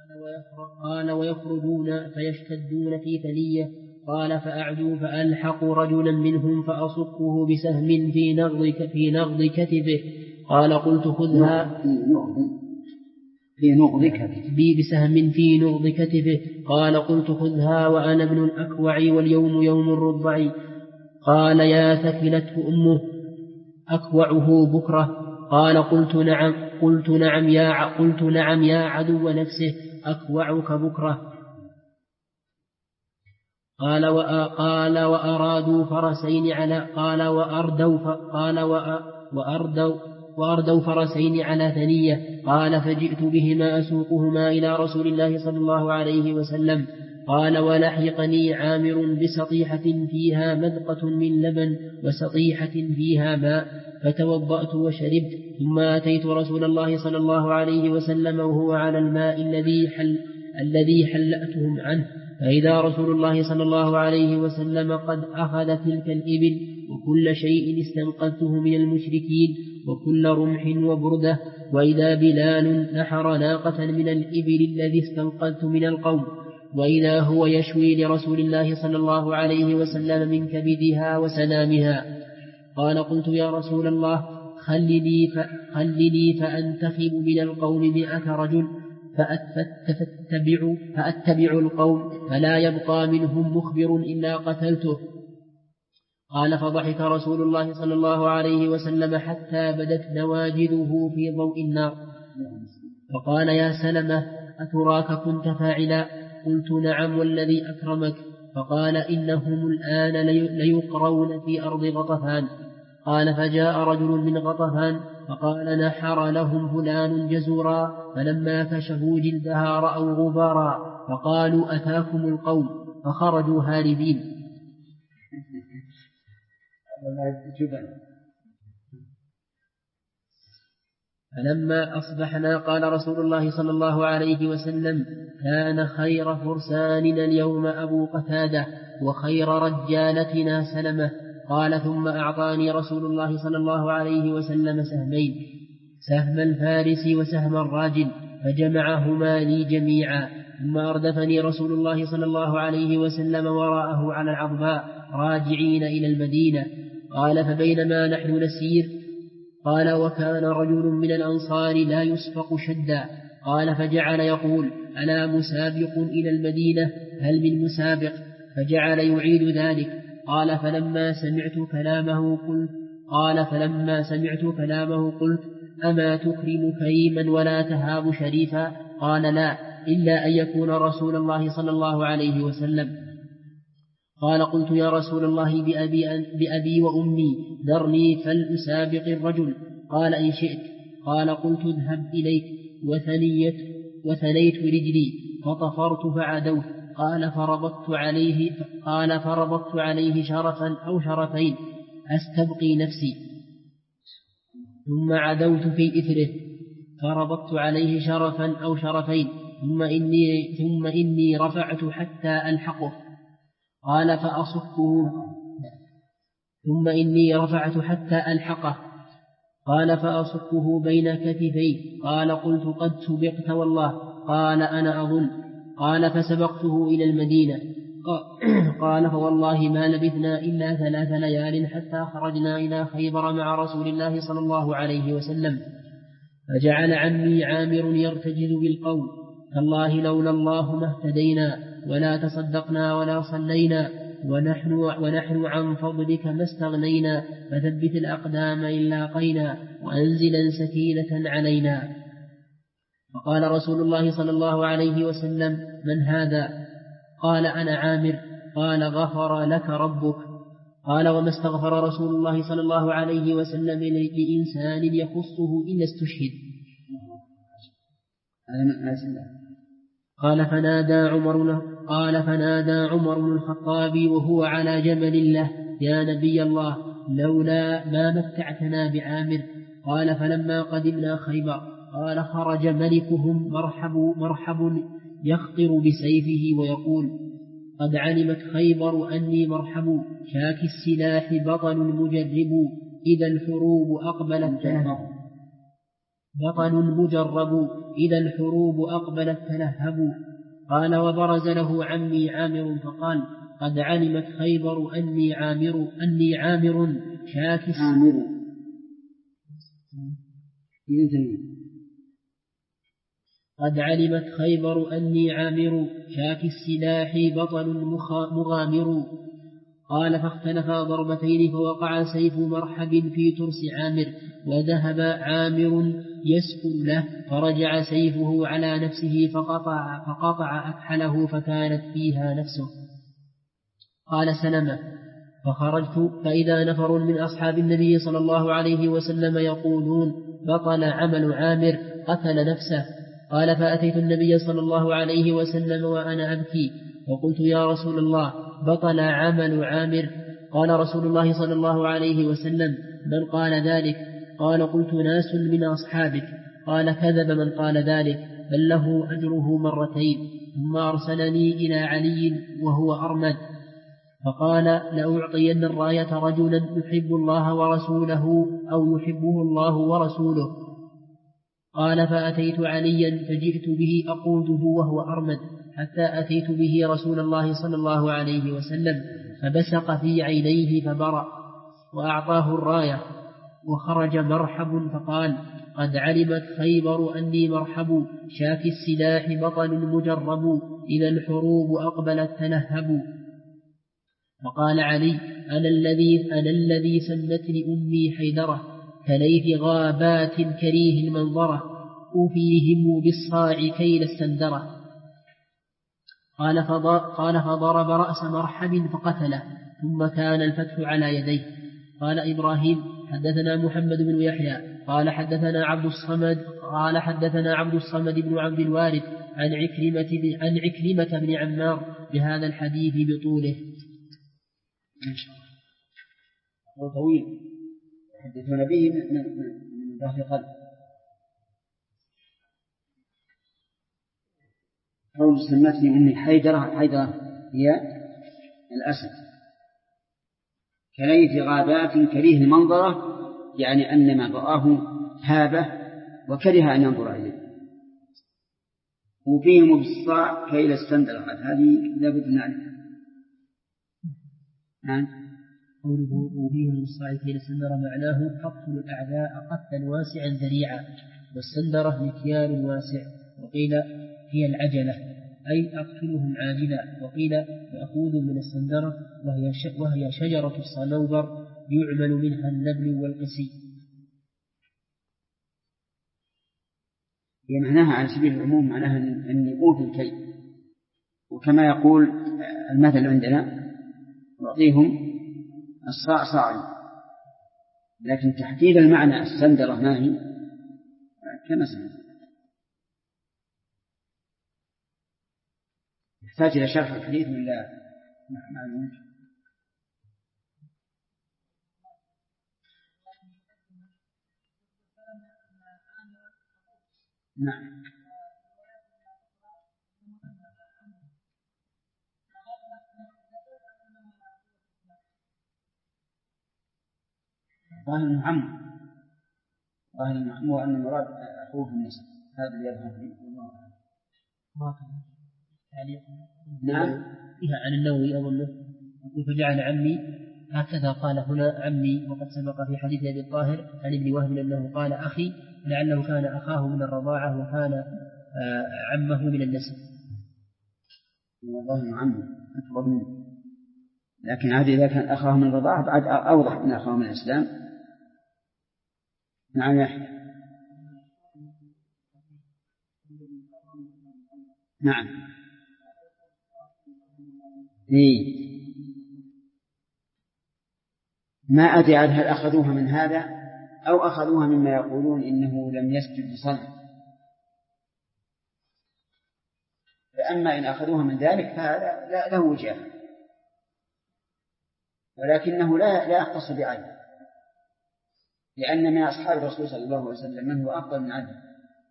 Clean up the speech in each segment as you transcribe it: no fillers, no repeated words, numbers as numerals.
قال ويخرجون فيشتدون في ثنية. قال فأعدوا فألحقوا رجلا منهم فأصكه بسهم في نغض كتفه. قال قلت خذها بسهم في نغض كتفه. قال قلت خذها وأنا ابن الأكوع واليوم يوم الرضع. قال يا ثكلته أمه أكوعه بكرة. قال قلت نعم يا عدو نفسه أكوعك بكرة. قال وأرادوا فرسين على وأردوا فرسين على ثنية. قال فجئت بهما أسوقهما إلى رسول الله صلى الله عليه وسلم. قال ولحقني عامر بسطيحة فيها مذقة من لبن وسطيحة فيها ماء فتوضأت وشربت. ثم أتيت رسول الله صلى الله عليه وسلم وهو على الماء الذي حلأتهم عنه، فإذا رسول الله صلى الله عليه وسلم قد أخذ تلك الإبل وكل شيء استنقذته من المشركين وكل رمح وبردة، وإذا بلال نحر ناقة من الإبل الذي استنقذت من القوم، وإذا هو يشوي لرسول الله صلى الله عليه وسلم من كبدها وسنامها. قال قلت يا رسول الله خلني فأنتخب من القوم 100 رجل فأتبع القوم فلا يبقى منهم مخبر إلا قتلته. قال فضحك رسول الله صلى الله عليه وسلم حتى بدت نواجذه في ضوء النار، فقال يا سلمة أتراك كنت فاعلا؟ قلت نعم والذي أكرمك. فقال إنهم الآن ليقرون في أرض غطفان. قال فجاء رجل من غطفان فقال نحر لهم فلان جزورا، فلما كشفوا جلدها رأوا غبارا فقالوا أتاكم القوم، فخرجوا هاربين. فلما أصبحنا قال رسول الله صلى الله عليه وسلم كان خير فرساننا اليوم أبو قتادة وخير رجالتنا سلمة. قال ثم أعطاني رسول الله صلى الله عليه وسلم سهمين، سهم الفارس وسهم الراجل، فجمعهما لي جميعا. ثم أردفني رسول الله صلى الله عليه وسلم وراءه على العضباء راجعين إلى المدينة. قال فبينما نحن نسير قال وكان رجل من الأنصار لا يسبق شدا. قال فجعل يقول ألا مسابق إلى المدينة؟ هل من مسابق؟ فجعل يعيد ذلك. قال فلما سمعت كلامه قلت أما تكرم كريما ولا تهاب شريفا؟ قال لا، إلا أن يكون رسول الله صلى الله عليه وسلم. قال قلت يا رسول الله بأبي وأمي ذرني فلأسابق الرجل. قال إن شئت. قال قلت اذهب إليك. وثنيت رجلي فطفرت فعدوت. قال فربطت عليه شرفا أو شرفين أستبقي نفسي، ثم عدوت في إثره فربطت عليه شرفا أو شرفين ثم إني رفعت حتى ألحقه. قال فأصكه بين كتفي. قال قلت قد سبقت والله. قال أنا أظن. قال فسبقته إلى المدينة. قال فوالله ما لبثنا إلا 3 ليال حتى خرجنا إلى خيبر مع رسول الله صلى الله عليه وسلم. فجعل عمي عامر يرتجز بالقول تالله لولا الله ما اهتدينا ولا تصدقنا ولا صلينا ونحن عن فضلك ما استغنينا، فثبت الأقدام إن لاقينا وأنزلا سكينة علينا. فقال رسول الله صلى الله عليه وسلم من هذا؟ قال أنا عامر. قال غفر لك ربك. قال وما استغفر رسول الله صلى الله عليه وسلم لإنسان يخصه إلا استشهد. قال فنادى عمر بن الخطاب وهو على جمل له يا نبي الله لولا ما متعتنا بعامر. قال فلما قدمنا خيبر قال خرج ملكهم مرحب يخطر بسيفه ويقول قد علمت خيبر أني مرحب شاك السلاح بطل مجرب إذا الحروب أقبلت تنهر. بطل مجرب إذا الحروب أقبلت تلهبوا. قال وبرز له عمي عامر فقال قد علمت خيبر أني عامر شاك قد علمت خيبر أني عامر شاك السلاح بطل مغامر. قال فاختلفا ضربتين فوقع سيف مرحب في ترس عامر وذهب عامر يسكن له فرجع سيفه على نفسه فقطع أكحله فكانت فيها نفسه. قال سلمة فخرجت فإذا نفر من أصحاب النبي صلى الله عليه وسلم يقولون بطل عمل عامر قتل نفسه. قال فأتيت النبي صلى الله عليه وسلم وأنا أبكي وقلت يا رسول الله بطل عمل عامر. قال رسول الله صلى الله عليه وسلم من قال ذلك؟ قال قلت ناس من أصحابك. قال كذب من قال ذلك بل له أجره مرتين. ثم أرسلني إلى علي وهو أرمد فقال لأعطين الراية رجلا يحب الله ورسوله أو يحبه الله ورسوله. قال فأتيت عليا فجئت به أقوده وهو أرمد حتى أتيت به رسول الله صلى الله عليه وسلم فبسق في عينيه فبرأ وأعطاه الراية وخرج مرحب فقال قد علمت خيبر أني مرحب شاك السلاح بطل مجرب إذا الحروب أقبلت تلهب. فقال علي أنا الذي سمتني أمي حيدرة كليث غابات كريه المنظرة أوفيهم بالصاع كيل السندرة. قال فضرب رأس مرحب فقتله ثم كان الفتح على يديه. قال إبراهيم حدثنا محمد بن يحيى قال حدثنا عبد الصمد بن عبد الوارث عن عكرمة بن عمار بهذا الحديث بطوله. هو طويل يحدثون به من ظهر قلب. قول سمتني أمي حيدرة هي الأسد كليث غابات كريه المنظرة يعني أن ما رآه هابه وكره أن ينظر إليه. وفيهم بالصاع كيل السندرة هذه لابد من نعرفها. نعم قوله وفيهم بالصاع كيل السندرة معناه قتل الأعداء قتلا واسعا ذريعا والسندرة مكيال واسع. وقيل هي العجلة أي أقتلهم عاجلا. وقيل مأخوذ من السندرة وهي شجرة الصنوبر يعمل منها النبل والقسي. هي معناها على سبيل العموم معناها أن أوفي الكيل. وكما يقول المثل عندنا نعطيهم الصاع صاعا لكن تحديد المعنى السندرة ما هي كما سمعنا يحتاج إلى شرح الحديث ولا معلوم؟ نعم ظاهر المعم وأن المراد أخوه النسب هذا اللي يظهر فيه والله نعم فيها عن النووي أظنه يقول فجعل عمي هكذا قال هنا عمي وقد سبق في حديث أبي الطاهر عن ابن وهب أنه قال أخي لعله كان أخاه من الرضاعة وكان عمه من النسب. والله عمه أكبر منه لكن هذا إذا كان أخاه من الرضاعة بعد أوضح من أخاه من الإسلام. نعم يحيى نعم ما أدري هل أخذوها من هذا أو أخذوها مما يقولون إنه لم يسجد لصنم. فأما إن أخذوها من ذلك فهذا لا وجه ولكنه لا يختص بعين لأن من أصحاب الرسول صلى الله عليه وسلم من هو أفضل من عدل.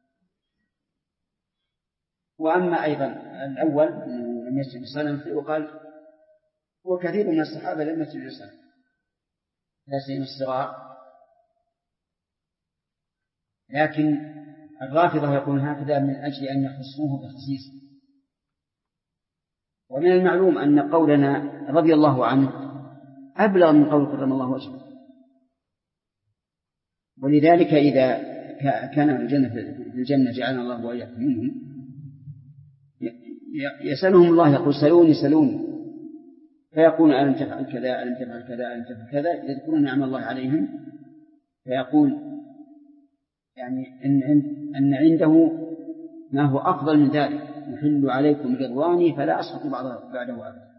وأما أيضا الأول أنه لم يسجد لصنم فيقال وكثير من الصحابة لم يسجد لصنم لا سيما الصغار لكن الرافضة يقولون هكذا من أجل أن يخصوه بخصيص. ومن المعلوم أن قولنا رضي الله عنه أبلغ من قول كرم الله وجهه، ولذلك إذا كان في الجنة جعلنا الله وإياكم منهم يسألهم الله، يقول سلوني، فيقول ألم تفعل كذا ألم تفعل كذا ألم تفعل كذا، يذكرون نعم الله عليهم، فيقول يعني أن عنده ما هو أفضل من ذلك، يحل عليكم رضواني فلا أسخط بعده أبدا.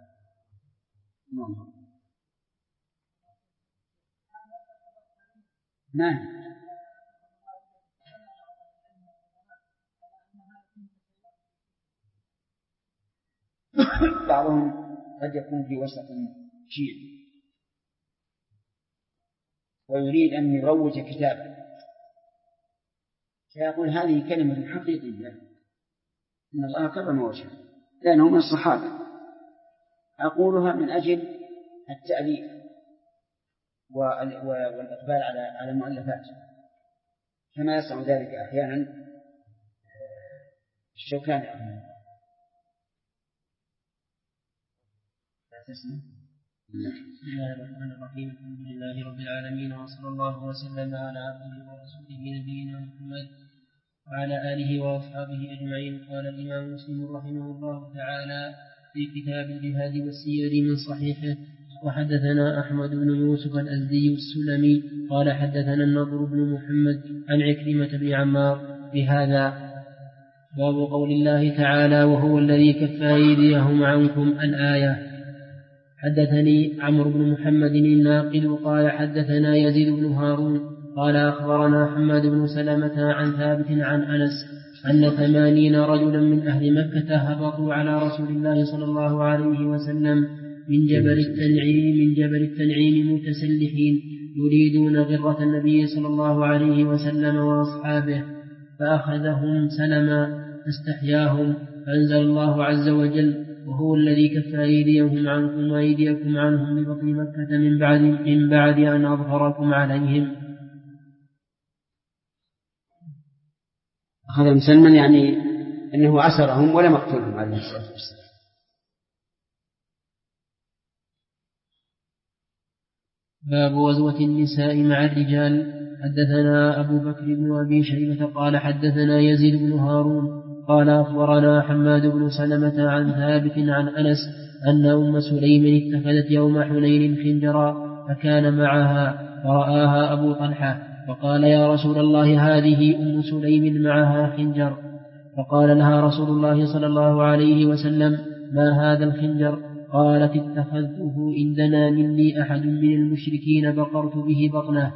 نعم. بعضهم قد يكون في وسط شيعي ويريد أن يروج كتابا، فيقول هذه كلمة حقيقية إن الله كرم وجهه لأنه من الصحابة، أقولها من أجل التأليف والإقبال على المؤلفات، كما يصنع ذلك أحيانا الشوكاني رحمه الله. بسم الله الرحمن الرحيم. الحمد لله رب العالمين، وصلى الله وسلم على عبده ورسوله نبينا محمد وعلى آله وأصحابه أجمعين. قال الإمام مسلم رحمه الله تعالى في كتاب الجهاد والسير من صحيحه: وحدثنا أحمد بن يوسف الأزدي السلمي قال حدثنا النضر بن محمد عن عكرمة بن عمار بهذا. باب قول الله تعالى: وهو الذي كف أيديهم عنكم، الآية. حدثني عمرو بن محمد الناقد قال حدثنا يزيد بن هارون قال أخبرنا حماد بن سلمة عن ثابت عن أنس أن 80 رجلا من أهل مكة هبطوا على رسول الله صلى الله عليه وسلم من جبل التنعيم متسلحين يريدون غرة النبي صلى الله عليه وسلم وأصحابه، فأخذهم سلما فاستحياهم، فأنزل الله عز وجل: وهو الذي كف أيديهم عنكم وأيديكم عنهم ببطن مكة من بعد أن أظهركم عليهم. أخذهم سلما يعني أنه أسرهم ولم يقتلهم عليه الصلاة والسلام. باب غزوة النساء مع الرجال. حدثنا أبو بكر بن أبي شيبة قال حدثنا يزيد بن هارون قال أخبرنا حماد بن سلمة عن ثابت عن أنس أن أم سليم اتخذت يوم حنين خنجرا فكان معها، فرآها أبو طلحة فقال: يا رسول الله، هذه أم سليم معها خنجر. فقال لها رسول الله صلى الله عليه وسلم: ما هذا الخنجر؟ قالت: اتخذته إن دنا مني أحد من المشركين بقرت به بطنه.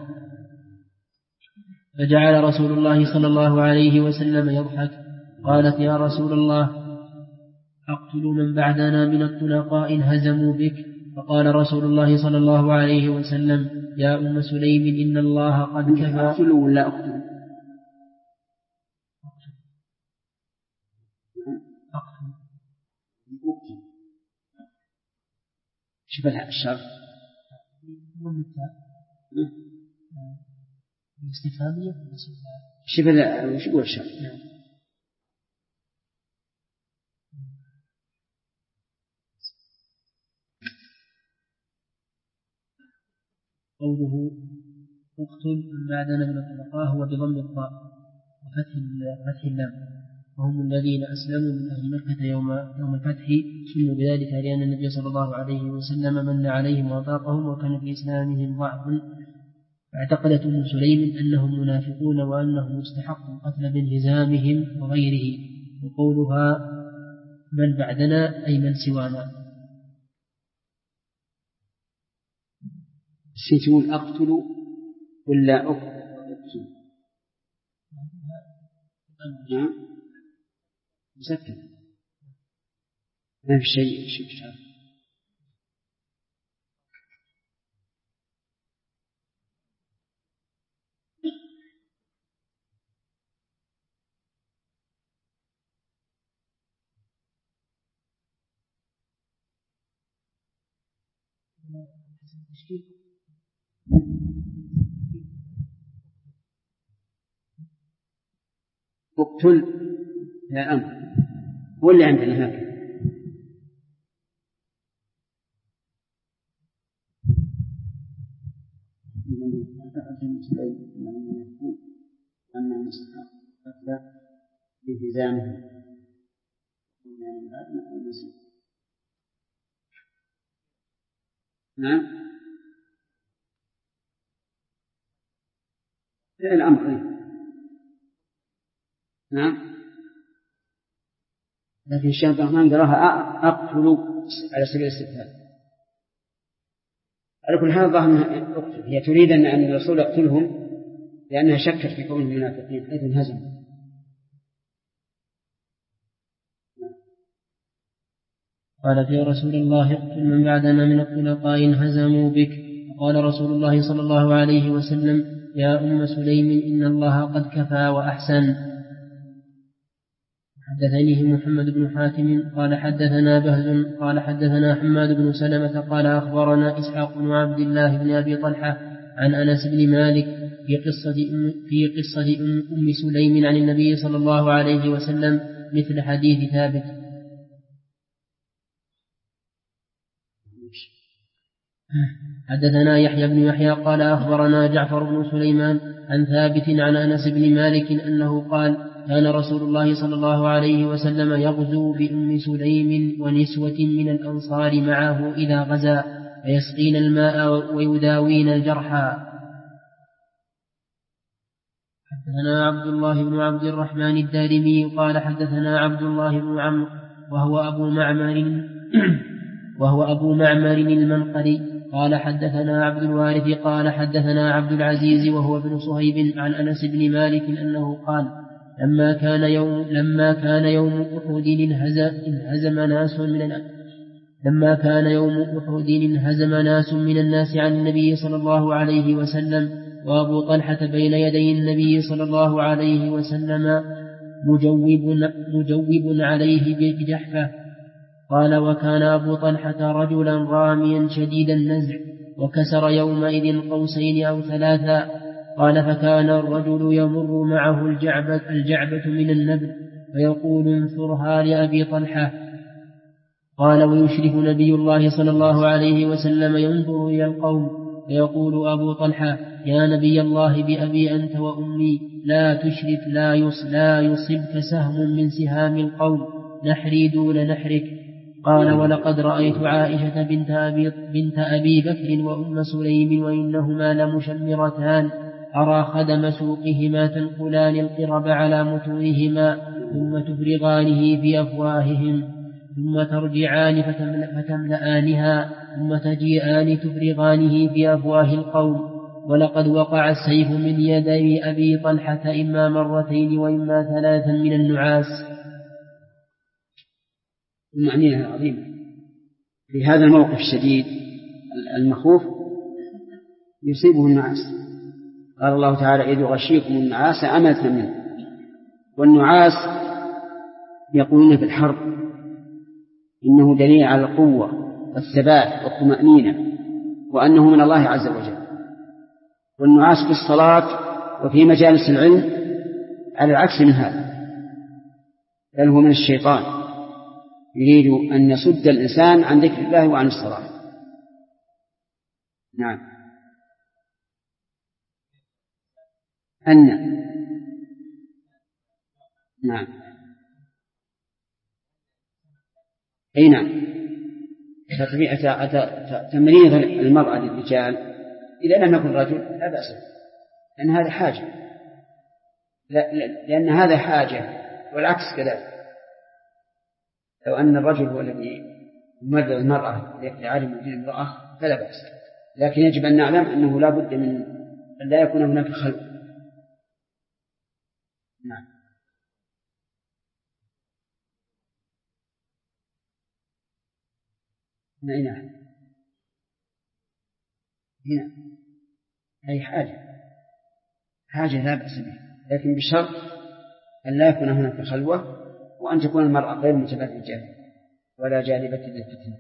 فجعل رسول الله صلى الله عليه وسلم يضحك. قالت: يا رسول الله، أقتل من بعدنا من الطلقاء إن هزموا بك؟ فقال رسول الله صلى الله عليه وسلم: يا أم سليم، إن الله قد كفى. أقتلوا ولا أقتل؟ شوف الشر الاستفهامية. شوف وش يقول الشر. قوله اقتل من بعدنا من الطلقاء هو بضم الطاء وفتح اللام، وهم الذين أسلموا من أهل مكة يوم الفتح، سموا بذلك لأن النبي صلى الله عليه وسلم من عليهم وأطاقهم، وكان في إسلامهم ضعف، فاعتقدت أم سليم أنهم منافقون وأنهم يستحقوا القتل بانهزامهم وغيره. وقولها من بعدنا أي من سوانا. تقول أقتل ولا أقتل؟ مسكن ما في شيء شر. اقتل يا أمر، هو اللي عندنا هكذا. نعم الأمر. نعم لكن الشيخ عبد الرحمن قراها أقتل على سبيل الاستفهام. على كل حال ظاهر أقتل هي تريد أن الرسول يقتلهم لأنها شكت في كونهم منافقين حيث انهزموا. قال في رسول الله اقتل من بعدنا من الخلفاء انهزموا بك. قال رسول الله صلى الله عليه وسلم يا أم سليم إن الله قد كفى وأحسن. حدثنيه محمد بن حاتم قال حدثنا بهز قال حدثنا حماد بن سلمة قال أخبرنا إسحاق بن عبد الله بن أبي طلحة عن أنس بن مالك في قصة أم سليم عن النبي صلى الله عليه وسلم مثل حديث ثابت. حدثنا يحيى بن يحيى قال أخبرنا جعفر بن سليمان عن ثابت عن أنس بن مالك أنه قال كان رسول الله صلى الله عليه وسلم يغزو بأم سليم ونسوة من الأنصار معه إذا غزا فيسقين الماء ويداوين الجرحى. حدثنا عبد الله بن عبد الرحمن الدارمي قال حدثنا عبد الله بن عمرو وهو أبو معمر المنقري قال حدثنا عبد الوارث قال حدثنا عبد العزيز وهو ابن صهيب عن أنس بن مالك أنه قال لما كان يوم أحد انهزم ناس من الناس عن النبي صلى الله عليه وسلم وأبو طلحة بين يدي النبي صلى الله عليه وسلم مجوب عليه بجحفة. قال وكان أبو طلحة رجلا راميا شديد النزع وكسر يومئذ قوسين أو ثلاثا. قال فكان الرجل يمر معه الجعبة من النبل فيقول انثرها لأبي طلحة. قال ويشرف نبي الله صلى الله عليه وسلم ينظر إلى القوم فيقول أبو طلحة يا نبي الله بأبي أنت وأمي لا تشرف لا يصبك سهم من سهام القوم نحري دون نحرك. قال ولقد رأيت عائشة بنت أبي بكر وأم سليم وإنهما لمشمرتان أرى خدم سوقهما تنقلان القرب على متونهما ثم تفرغانه في أفواههم ثم ترجعان فتملآنها ثم تجيئان تفرغانه في أفواه القوم. ولقد وقع السيف من يدي أبي طلحة إما مرتين وإما ثلاثا من النعاس. المعنى العظيم في هذا الموقف الشديد المخوف يصيبه النعاس. قال الله تعالى إذ غشيكم النعاس أمنة منه. والنعاس يقولون في الحرب إنه دليل على القوة والثبات والطمأنينة وأنه من الله عز وجل. والنعاس في الصلاة وفي مجالس العلم على العكس من هذا، بل هو من الشيطان يريد أن يصد الإنسان عن ذكر الله وعن الصلاة. نعم نعم أي نعم تمرين المرأة للرجال إذا لم يكن رجل لا بأس، لأن هذا حاجة، لأن هذا حاجة والعكس كذلك. لو أن الرجل هو الذي يمرض المرأة لعالم دين المرأة فلا بأس، لكن يجب أن نعلم أنه لا بد من أن لا يكون هناك خلق. نعم هنا أي حاجة لا بأس بها، لكن بشرط أن لا يكون هناك خلوة وأن تكون المرأة غير متبرجة ولا جالبة للفتنة.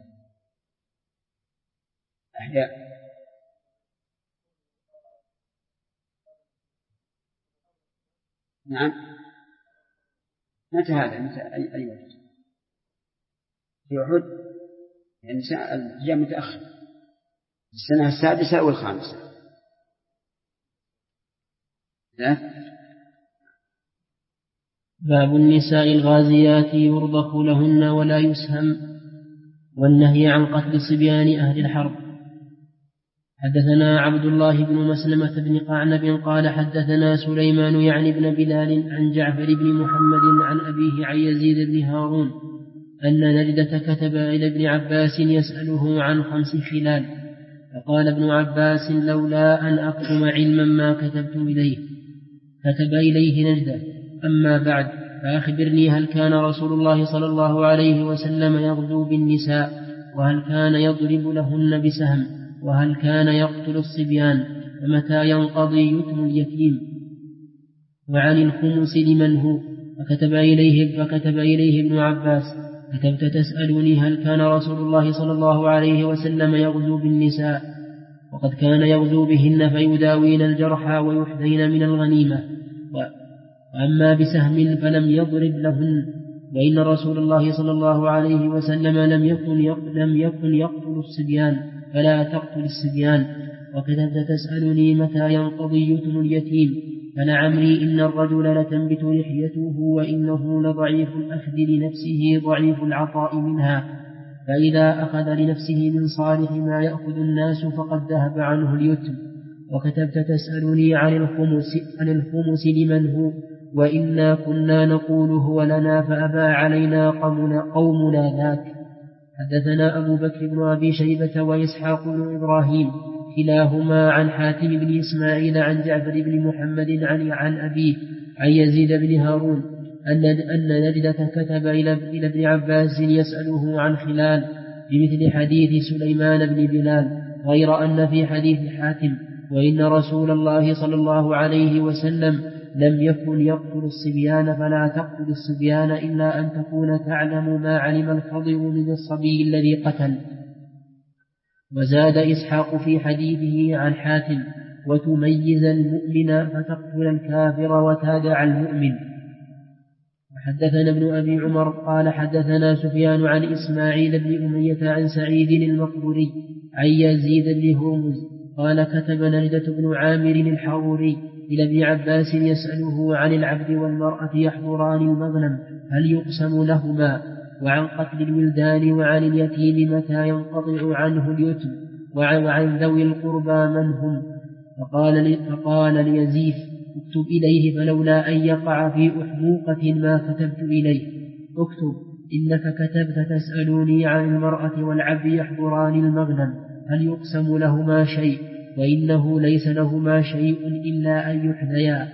أحياء نعم متى هذا؟ متى أي وقت؟ في أحد يعني جاء متأخر السنة السادسة أو الخامسة. لا. باب النساء الغازيات يرضخ لهن ولا يسهم، والنهي عن قتل صبيان أهل الحرب. حدثنا عبد الله بن مسلمة بن قعنب قال حدثنا سليمان يعني بن بلال عن جعفر بن محمد عن أبيه عن يزيد بن هارون أن نجدة كتب إلى ابن عباس يسأله عن 5 خلال، فقال ابن عباس لولا أن أكتم علما ما كتبت إليه. كتب إليه نجدة: أما بعد فأخبرني، هل كان رسول الله صلى الله عليه وسلم يغزو بالنساء؟ وهل كان يضرب لهن بسهم؟ وهل كان يقتل الصبيان؟ ومتى ينقضي يتم اليتيم؟ وعن الخمس لمن هو؟ فكتب إليه ابن عباس: كتبت تسألني هل كان رسول الله صلى الله عليه وسلم يغزو بالنساء؟ وقد كان يغزو بهن فيداوين الجرحى ويحذين من الغنيمة. وأما بسهم فلم يضرب لهن، وإن رسول الله صلى الله عليه وسلم لم يكن يقتل الصبيان، فلا تقتل الصبيان. وكتبت تسألني متى ينقضي يتم اليتيم؟ فلعمري إن الرجل لتنبت لحيته وإنه لضعيف الأخذ لنفسه ضعيف العطاء منها، فإذا أخذ لنفسه من صالح ما يأخذ الناس فقد ذهب عنه اليتم. وكتبت تسألني عن الخمس لمن هو؟ وإنا كنا نقول هو لنا فأبى علينا قومنا ذاك. حدثنا أبو بكر بن أبي شيبة وإسحاق بن إبراهيم كلاهما عن حاتم بن إسماعيل عن جعفر بن محمد عن أبيه عن يزيد بن هارون أن نجدة كتب إلى ابن عباس يسأله عن خلال بمثل حديث سليمان بن بلال، غير أن في حديث حاتم: وإن رسول الله صلى الله عليه وسلم لم يكن يقتل الصبيان فلا تقتل الصبيان إلا أن تكون تعلم ما علم الخضر من الصبي الذي قتل. وزاد إسحاق في حديثه عن حاتم: وتميز المؤمن فتقتل الكافر وتادع المؤمن. وحدثنا ابن أبي عمر قال حدثنا سفيان عن إسماعيل بن أمية عن سعيد المقبري عن يزيد بن هرمز قال كتب نجدة بن عامر الحروري إلى ابن عباس يسأله عن العبد والمرأة يحضران المغنم هل يقسم لهما، وعن قتل الولدان، وعن اليتيم متى ينقطع عنه اليتم، وعن ذوي القربى من هم. فقال ليزيد: اكتب إليه، فلولا أن يقع في أحموقة ما كتبت إليه. اكتب: إنك كتبت تسألوني عن المرأة والعبد يحضران المغنم هل يقسم لهما شيء، وإنه ليس لهما شيء إلا أن يحذيا.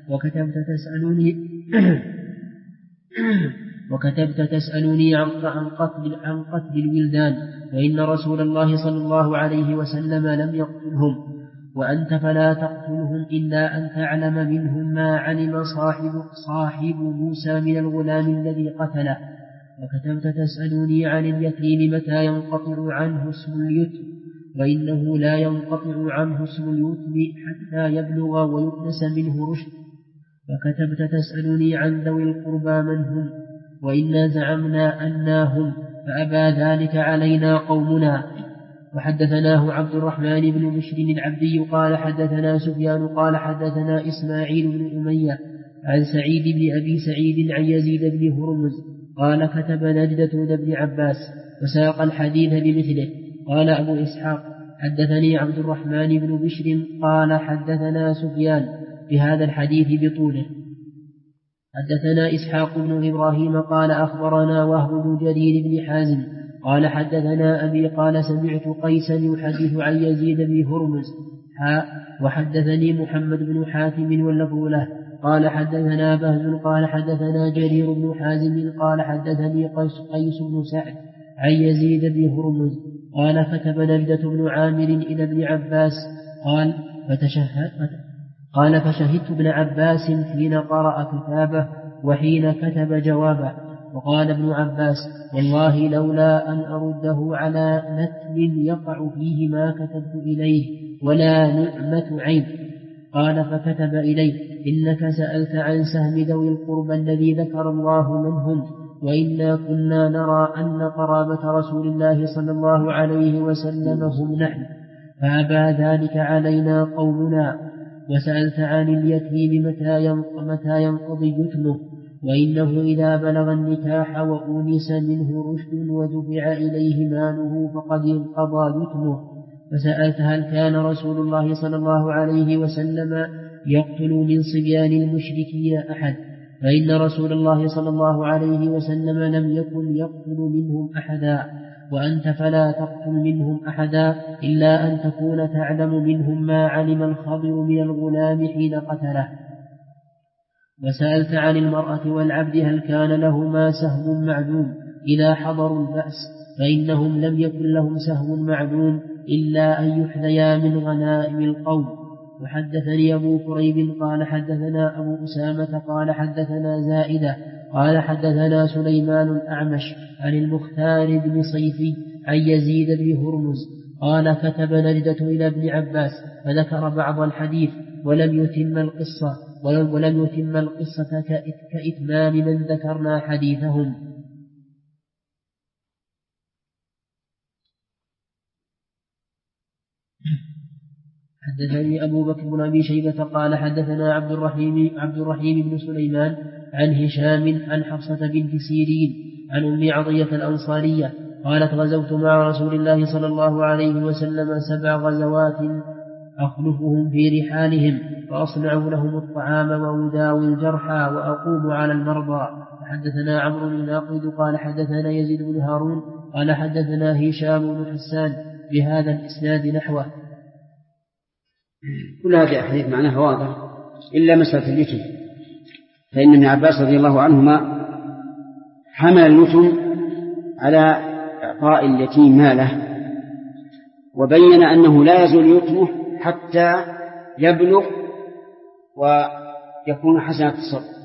وكتبت تسألوني عن قتل الولدان، وإن رسول الله صلى الله عليه وسلم لم يقتلهم، وأنت فلا تقتلهم إلا أن تعلم منهم ما علم صاحب موسى من الغلام الذي قتله. وكتبت تسألوني عن اليتيم متى ينقطع عنه اسم اليتم، وإنه لا ينقطع عنه اسم اليتم حتى يبلغ ويؤنس منه رشد. وكتبت تسألني عن ذوي القربى من هم، وإنا زعمنا أناهم فأبى ذلك علينا قومنا. وحدثناه عبد الرحمن بن بشر العبدي قال حدثنا سفيان قال حدثنا إسماعيل بن أمية عن سعيد بن أبي سعيد عن يزيد بن هرمز قال كتب نجدة لابن عباس، وساق الحديث بمثله. قال أبو إسحاق حدثني عبد الرحمن بن بشر قال حدثنا سفيان بهذا الحديث بطوله. حدثنا إسحاق بن إبراهيم قال أخبرنا وهب بن جرير بن حازم قال حدثنا أبي قال سمعت قيسا يحدث عن يزيد بن هرمز وحدثني محمد بن حاتم واللفظ له قال حدثنا بهز قال حدثنا جرير بن حازم قال حدثني قيس بن سعد عن يزيد بن هرمز قال كتب نجدة بن عامر إلى ابن عباس قال فشهدت ابن عباس حين قرأ كتابه وحين كتب جوابه. وقال ابن عباس والله لولا أن أرده على نتل يقع فيه ما كتبت إليه ولا نعمة عين. قال فكتب إلي إنك سألت عن سهم ذوي القربى الذي ذكر الله من هم، وإنا كنا نرى أن قرابة رسول الله صلى الله عليه وسلم هم نحن، فأبى ذلك علينا قومنا. وسألت عن اليتيم متى ينقضي يتمه، وإنه إذا بلغ النكاح وأونس منه رشد ودفع إليه ماله فقد انقضى يتمه. فسألت هل كان رسول الله صلى الله عليه وسلم يقتل من صبيان المشركين أحد، فإن رسول الله صلى الله عليه وسلم لم يكن يقتل منهم أحدا، وأنت فلا تقتل منهم أحدا إلا أن تكون تعلم منهم ما علم الخضر من الغلام حين قتله. وسألت عن المرأة والعبد هل كان لهما سهم معدوم إذا حضروا البأس، فإنهم لم يكن لهم سهم معدوم إلا أن يحذيا من غنائم القوم. وحدثني أبو كريب قال حدثنا أبو أسامة قال حدثنا زائدة قال حدثنا سليمان الأعمش عن المختار بن صيفي عن يزيد بن هرمز قال كتب نجدة إلى ابن عباس فذكر بعض الحديث ولم يتم القصة كإتمام من ذكرنا حديثهم. حدثني أبو بكر بن أبي شيبة قال حدثنا عبد الرحيم بن سليمان عن هشام عن حفصة بنت سيرين عن أم عطية الأنصارية قالت غزوت مع رسول الله صلى الله عليه وسلم 7 غزوات أخلفهم في رحالهم فأصنع لهم الطعام وأداوي الجرحى وأقوم على المرضى. حدثنا عمرو بن ناقد قال حدثنا يزيد بن هارون قال حدثنا هشام بن حسان بهذا الإسناد نحوه. كل هذه الأحاديث معناها واضح إلا مسألة اليتم، فإن ابن عباس رضي الله عنهما حمل اليتم على إعطاء اليتيم ماله، وبين أنه لا يزول يتمه حتى يبلغ ويكون حسن التصرف.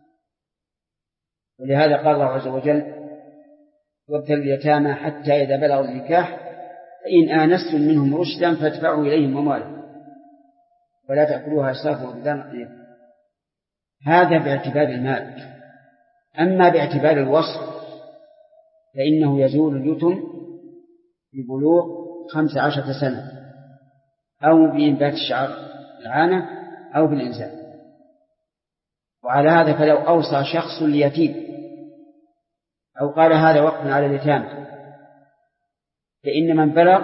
ولهذا قال الله عز وجل وابتلوا اليتامى حتى إذا بلغوا النكاح فإن آنستم منهم رشدا فادفعوا إليهم أموالهم ولا تأكلوها إسرافا وبدارا. هذا باعتبار المال. أما باعتبار الوصف فإنه يزول اليتم ببلوغ 15 سنة أو بإنبات الشعر العانة أو بالإنزال. وعلى هذا فلو أوصى شخص اليتيم أو قال هذا وقف على اليتامى فإن من بلغ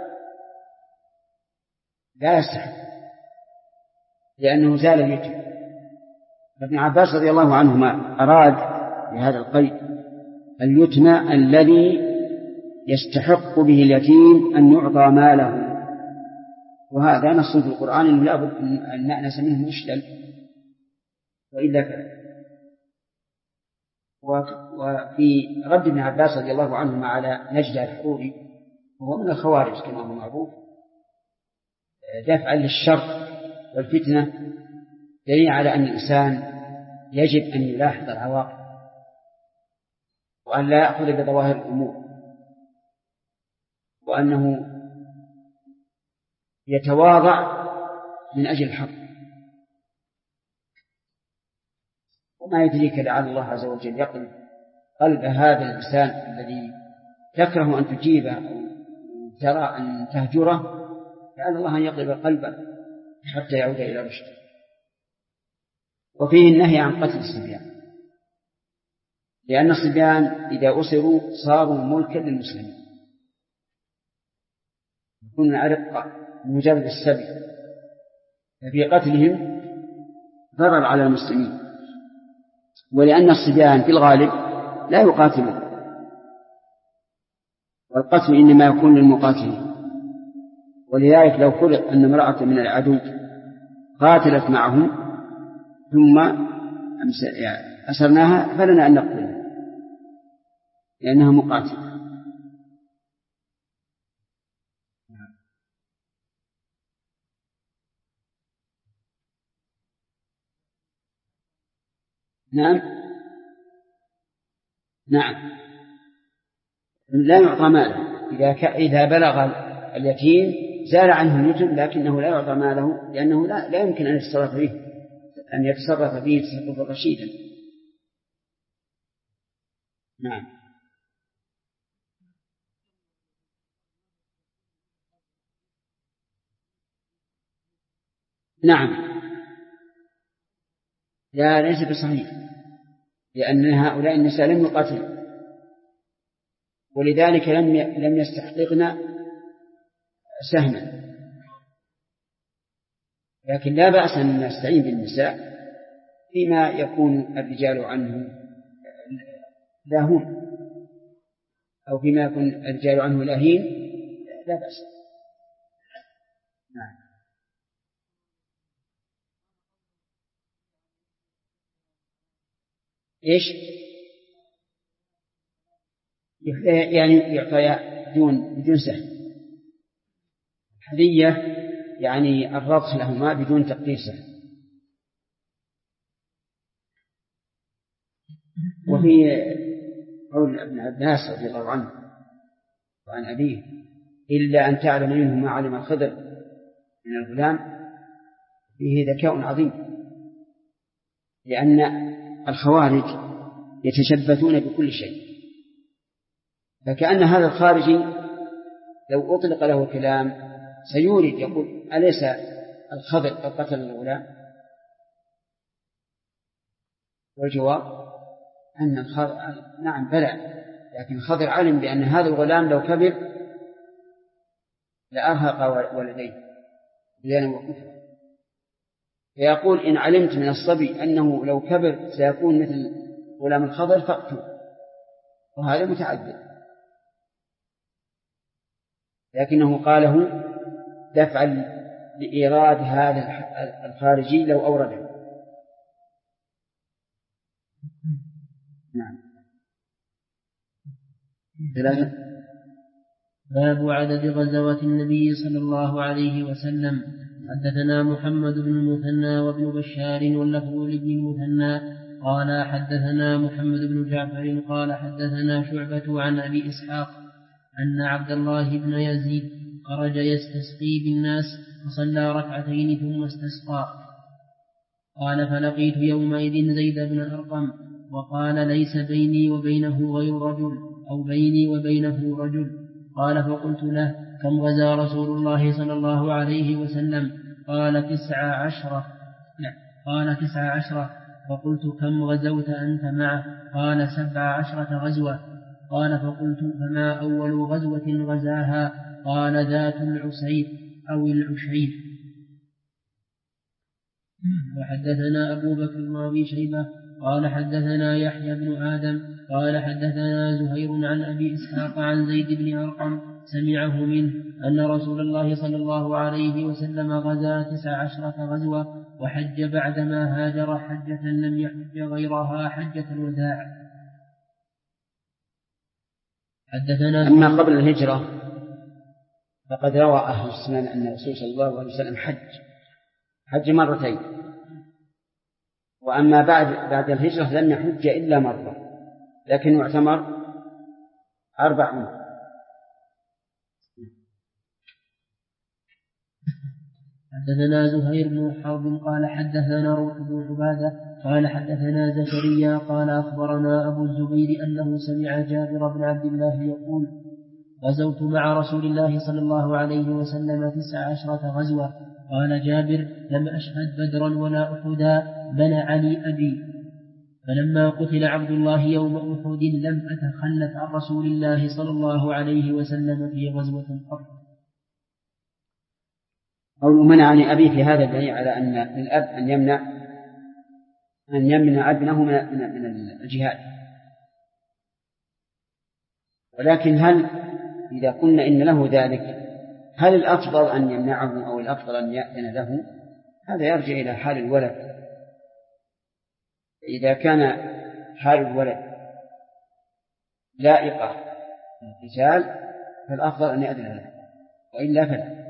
لا يستحق لأنه زال اليتم. ابن عباس رضي الله عنهما أراد بهذا القيد اليتم الذي يستحق به اليتيم أن يعطى ماله، وهذا نص في القرآن أنه لا بد أن نأنس منه رشدا وإلا فعل. وفي رد ابن عباس رضي الله عنهما على نجدة الحروري وهو من الخوارج كما هو معروف دفعا للشر والفتنة دليل على أن الإنسان يجب أن يلاحظ العواقب وأن لا يأخذ بظواهر الأمور، وأنه يتواضع من أجل الحق. وما يدريك لعل الله عز وجل يقلب قلب هذا الإنسان الذي تكره أن تجيبه أو ترى أن تهجره، لعل الله أن يقلب قلبه حتى يعود إلى رشده. وفيه النهي عن قتل الصبيان، لأن الصبيان إذا أسروا صاروا ملكا للمسلمين، يكون أرقة بمجرد السبي، ففي قتلهم ضرر على المسلمين. ولأن الصبيان في الغالب لا يقاتلون، والقتل إنما يكون للمقاتلين. ولذلك لو فرض أن امرأة من العدو قاتلت معهم ثم أسرناها فلنا أن نقتلها لأنها مقاتلة. نعم لا يعطى ماله إذا بلغ اليتيم زال عنه اليتم لكنه لا يعطى ماله لأنه لا يمكن أن يتصرف فيه تصرفا رشيدا. نعم. نعم. لا، ليس بصحيح، لأن هؤلاء النساء لم يقاتلوا، ولذلك لم يستحققن سهما. لكن لا بأس أن نستعين بالنساء فيما يكون الرجال عنه لاهون، أو فيما يكون الرجال عنه لاهين، لا بأس. نعم. إيش؟ يعني يعطى بدون سهم. هدية يعني الرضخ لهما بدون تقدير سهم. وفي قول ابن عباس رضي الله عنه وعن أبيه: إلا أن تعلم منه ما علم الخضر من الغلام، فيه ذكاء عظيم، لأن الخوارج يتشبثون بكل شيء، فكأن هذا الخارجي لو أطلق له كلام سيورد يقول: أليس الخضر قد قتل الغلام؟ والجواب أن الخضر نعم بلى، لكن الخضر علم بأن هذا الغلام لو كبر لأرهق ولديه زينا وكفرا، فيقول: إن علمت من الصبي أنه لو كبر سيكون مثل غلام الخضر فاقتل. وهذا متعدد، لكنه قاله دفعا لإيراد هذا الخارجي لو أورده. نعم. باب عدد غزوات النبي صلى الله عليه وسلم. حدثنا محمد بن المثنى وابن بشار واللفظ لابن المثنى قال حدثنا محمد بن جعفر قال حدثنا شعبة عن أبي إسحاق أن عبد الله بن يزيد خرج يستسقي بالناس فصلى ركعتين ثم استسقى. قال: فلقيت يومئذ زيد بن أرقم وقال: ليس بيني وبينه غير رجل، أو بيني وبينه رجل. قال: فقلت له: كم غزا رسول الله صلى الله عليه وسلم؟ قال: 19. قال: 19. فقلت: كم غزوت أنت معه؟ قال: 17 غزوة. قال: فقلت: فما أول غزوة غزاها؟ قال: ذات العسير أو العشير. وحدثنا أبو بكر بن أبي شيبة قال حدثنا يحيى بن آدم قال حدثنا زهير عن أبي إسحاق عن زيد بن أرقم سمعه منه أن رسول الله صلى الله عليه وسلم غزا 19 غزوة وحج بعدما هاجر حجة لم يحج غيرها حجة الوداع. حدثنا أما قبل الهجرة فقد روى أهل السنن أن الرسول صلى الله عليه وسلم حج مرتين، وأما بعد الهجرة لم يحج إلا مرة، لكنه اعتمر 4. حدثنا زهير بن حرب قال حدثنا روح بن عبادة قال حدثنا زكريا قال أخبرنا أبو الزبير أنه سمع جابر بن عبد الله يقول: غزوت مع رسول الله صلى الله عليه وسلم 19 غزوة. قال جابر: لم أشهد بدرا ولا أحدا، منعني أبي. فلما قتل عبد الله يوم أحد لم أتخلف عن رسول الله صلى الله عليه وسلم في غزوة قط. قول منعني أبي في هذا دليل على أن الأب أن يمنع ابنه من الجهاد. ولكن هل إذا قلنا إن له ذلك هل الأفضل أن يمنعه أو الأفضل أن يأذن له؟ هذا يرجع إلى حال الولد. إذا كان حال الولد لائقة بالرجال فالأفضل أن يأذن له، وإلا فلا.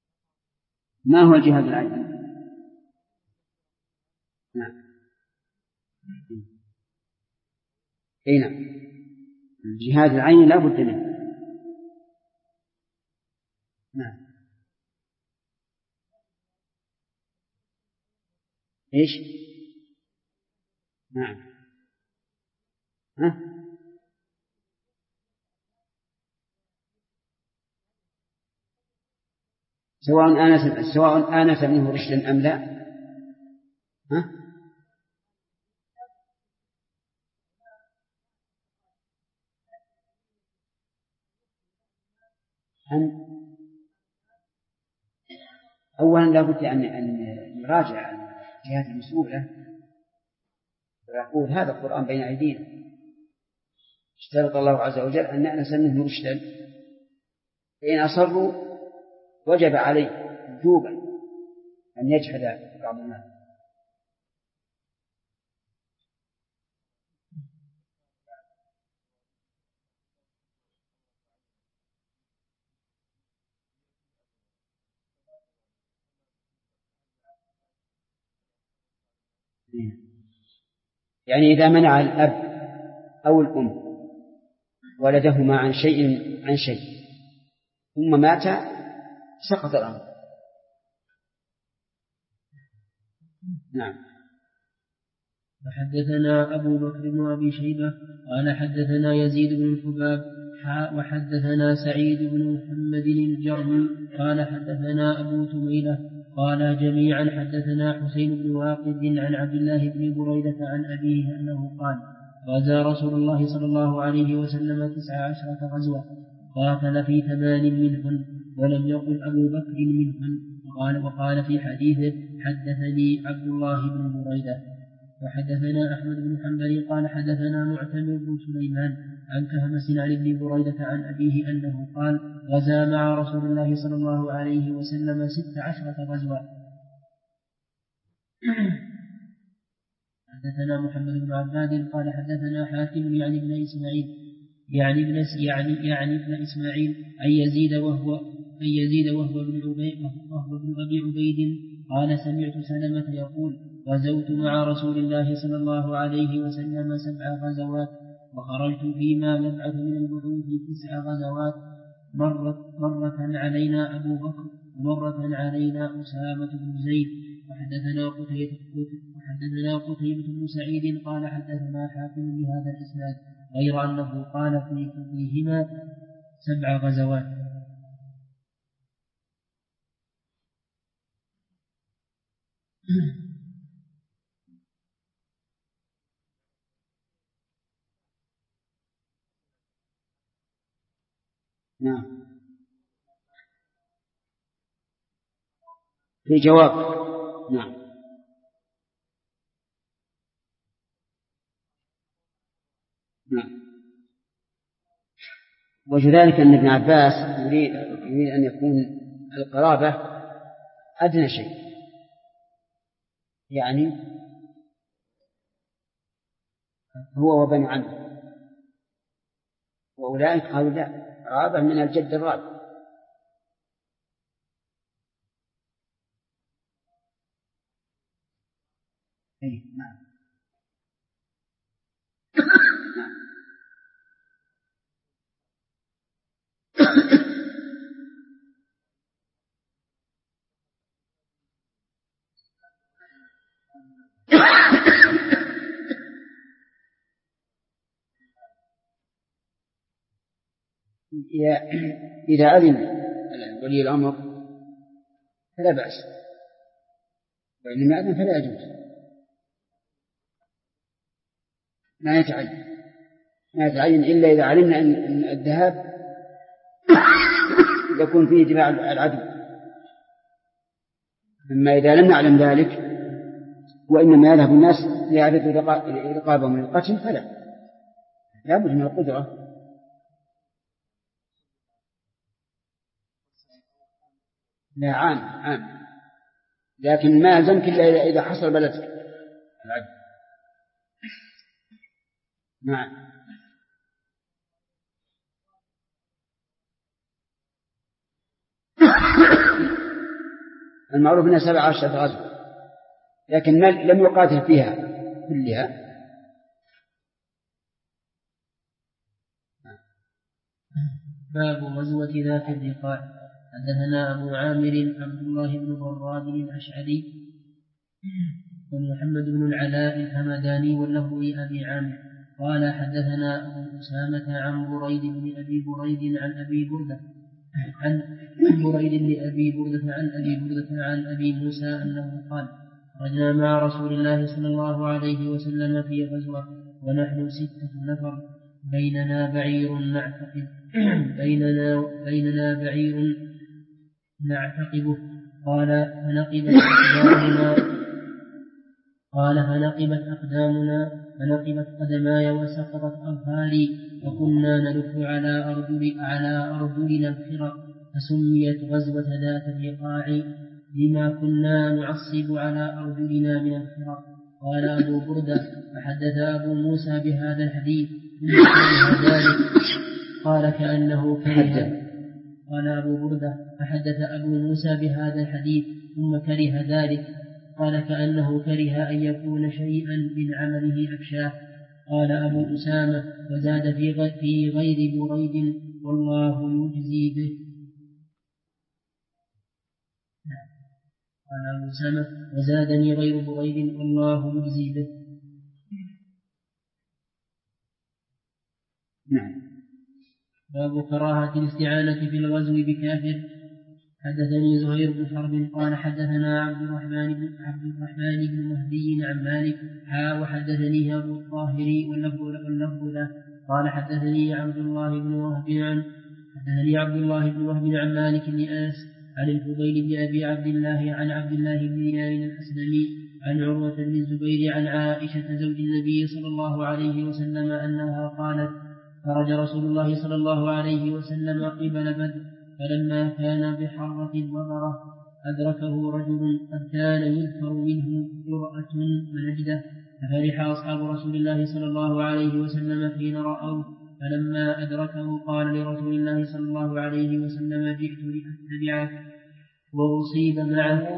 ما هو الجهاد العيني؟ نعم. أي نعم، الجهاد العيني لا بد منه. نعم. إيش؟ نعم. ها؟ سواء آنس منه رشدا أم لا. ها؟ أولا لا بد أن نراجع الجهات المسؤولة ويقول هذا القرآن بين أيدينا، اشترط الله عز وجل أن نأنس منه رشدا، فإن أصروا وجب عليه وجوبا أن يجحد بعض الناس. يعني إذا منع الأب أو الأم ولدهما عن شيء ثم مات سقط الأمر. نعم. وحدثنا أبو بكر بن أبي شيبة قال حدثنا يزيد بن الحباب وحدثنا سعيد بن محمد الجرمي قال حدثنا أبو تميلة قال جميعا حدثنا حسين بن واقد عن عبد الله بن بريدة عن أبيه أنه قال غزا رسول الله صلى الله عليه وسلم 19 غزوة قاتل في 8 منهن ولم يقل أبو بكر منهن. وقال في حديثه حدثني عبد الله بن بريدة. وحدثنا أحمد بن حنبل قال حدثنا معتمر بن سليمان عن كهمس عن ابن بريدة عن أبيه أنه قال غزا مع رسول الله صلى الله عليه وسلم 16 غزوة. حدثنا محمد بن عباد قال حدثنا حاتم يعني ابن إسماعيل يعني ابن إسماعيل أن يزيد وهو ابن أبي عبيد قال سمعت سلمة يقول غزوت مع رسول الله صلى الله عليه وسلم 7 غزوات وخرجت فيما يبعث من البعوث 9 غزوات مرة علينا أبو بكر ومرة علينا أسامة بن زيد. وحدثنا قتيبة بن سعيد قال حدثنا حاتم بهذا الإسناد غير أنه قال في كلهما 7 غزوات. نعم. في جواب. نعم. نعم. وكذلك أن ابن عباس يريد أن يكون القرابة أدنى شيء، يعني هو وبني عمه، وأولئك قالوا لا، قرابة من الجد الرابع. نعم. إذا أذن ولي الأمر فلا بأس، وإن لم يأذن فلا يجوز. ما يتعين إلا إذا علمنا أن الذهاب يكون فيه اتباع العدو. أما إذا لم نعلم ذلك وإنما يذهب الناس ليعرضوا رقابهم للقتل فلا، لا بد من القدرة. لا، عام، لكن ما يلزمك إلا إذا حصل بلدك العدو. نعم. المعروف أنها 17 غزوة، لكن لم يقاتل فيها كلها، باب غزوة ذات الرقاع. حدثنا أبو عامر عبد الله بن براد الأشعري ومحمد بن العلاء الحمداني واللفظ لأبي عامر قال حدثنا أبو أسامة عن بريد بن أبي بريد عن أبي بردة عن بريد لأبي بردة عن أبي بردة عن أبي موسى أنه قال خرجنا مع رسول الله صلى الله عليه وسلم في غزوة ونحن 6 نفر بيننا بعير نعتقبه فنقبت قدماي وسقطت أظهاري وكنا نلف على أرجلنا الخرق فسميت غزوة ذات الرقاع لما كنا نعصب على أرجلنا من الخرق. قال أبو بردة فحدث أبو موسى بهذا الحديث قال كأنه كره. قال أبو بردة فحدث أبو موسى بهذا الحديث ثم كره ذلك قال كأنه كره أن يكون شيئا من عمله أفشاه. قال أبو أسامة وزاد في غير بريد والله يجزي به. قال أبو أسامة وزادني غير بريد والله يجزي به. نعم. باب كراهة الاستعانة في الغزو بكافر. حدثني زهير بن حرب قال حدثنا عبد الرحمن بن مهدي عن مالك وحدثني أبو الطاهر واللفظ له قال حدثني عبد الله بن وهب عن مالك بن أنس عن الفضيل بن أبي عبد الله عن عبد الله بن دينار الأسلمي عن عروة بن الزبير عن عائشة زوج النبي صلى الله عليه وسلم أنها قالت خرج رسول الله صلى الله عليه وسلم قبل بدر فلما كان بحرة الوبرة أدركه رجل قد كان يذكر منه جرأة ونجدة ففرح أصحاب رسول الله صلى الله عليه وسلم حين رأوه فلما أدركه قال لرسول الله صلى الله عليه وسلم جئت لأتبعك وأصيب معه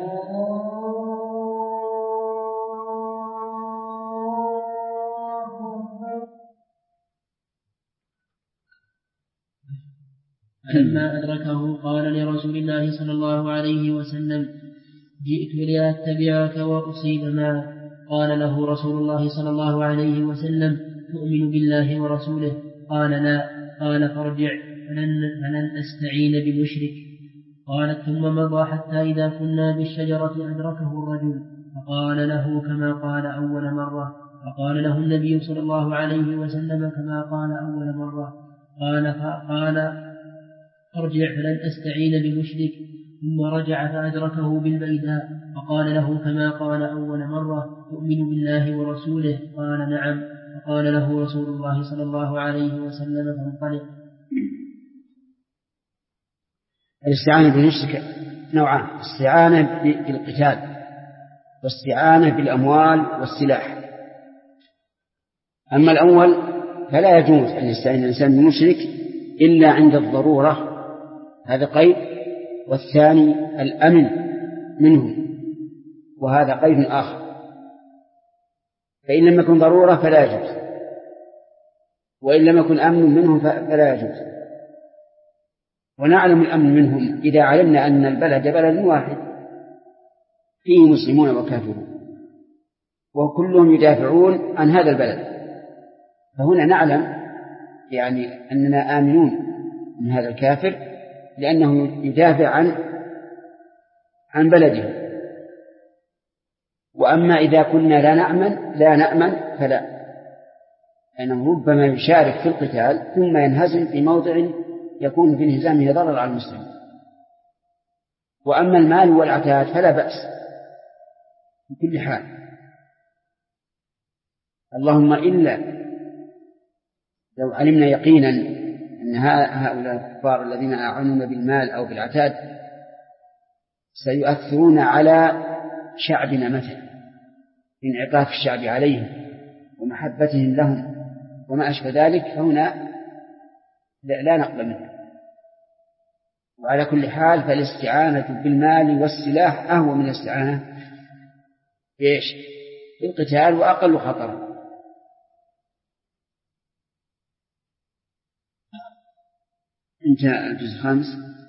فلما أدركه قال لرسول الله صلى الله عليه وسلم جئت لأتبعك وأصيب معك. قال له رسول الله صلى الله عليه وسلم تؤمن بالله ورسوله؟ قال لا. قال فارجع فلن أستعين بمشرك. قالت ثم مضى حتى إذا كنا بالشجرة أدركه الرجل فقال له كما قال أول مرة فقال له النبي صلى الله عليه وسلم كما قال أول مرة. قال ارجع فلن أستعين بمشرك. ثم رجع فأدركه بالبيداء فقال له كما قال أول مرة تؤمن بالله ورسوله؟ قال نعم. فقال له رسول الله صلى الله عليه وسلم فانطلق. الاستعانة بالمشرك نوعان: استعانة بالقتال واستعانة بالأموال والسلاح. أما الأول فلا يجوز أن يستعين الإنسان بالمشرك إلا عند الضرورة، هذا قيد، والثاني الأمن منه، وهذا قيد آخر. فإن لم يكن ضرورة فلا يجوز، وإن لم يكن أمن منهم فلا يجوز. ونعلم الأمن منهم إذا علمنا أن البلد بلد واحد فيه مسلمون وكافرون وكلهم يدافعون عن هذا البلد، فهنا نعلم يعني أننا آمنون من هذا الكافر لأنه يدافع عن بلده. وأما إذا كنا لا نأمن فلا، لأنه ربما يشارك في القتال ثم ينهزم في موضع يكون في انهزامه ضرر على المسلم. وأما المال والعتاد فلا بأس بكل حال، اللهم إلا لو علمنا يقينا أن هؤلاء الكفار الذين أعانون بالمال أو بالعتاد سيؤثرون على شعبنا مثلا، انعطاف الشعب عليهم ومحبتهم لهم وما أشبه ذلك، فهنا لا نقبل منه. وعلى كل حال فالاستعانة بالمال والسلاح أهون من الاستعانة بالقتال وأقل خطرا. انتهى الجزء الخامس.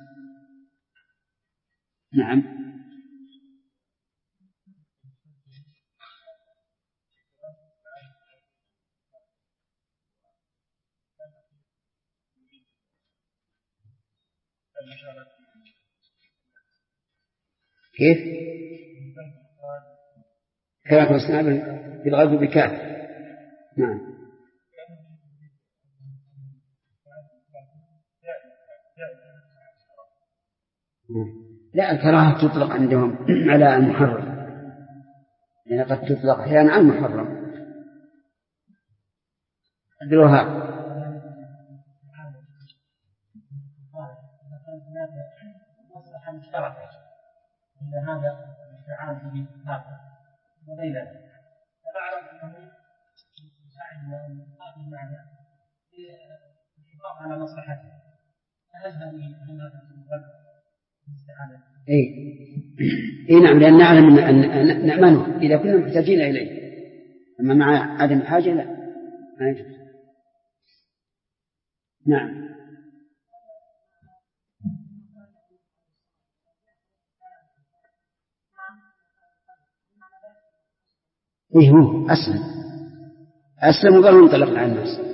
نعم. كيف؟ كما تصنع بالغزو بكاف. نعم. لا، الكراهة تطلق عندهم على المحرم، يعني قد تطلق أحيانا على المحرم. الوهاب إن هذا التعامل بالهذا وغيره، فلا أعرف أنه يساعدنا أن نقابل معنا للحفاظ على مصلحته. فهل هذا الاستعانة؟ إيه نعم، لأن نعلم أن نأمنه إذا كنا محتاجين إليه، أما مع عدم حاجة لا، ما يجوز. نعم. إيه هو أسلم وقالوا انطلقنا على الناس.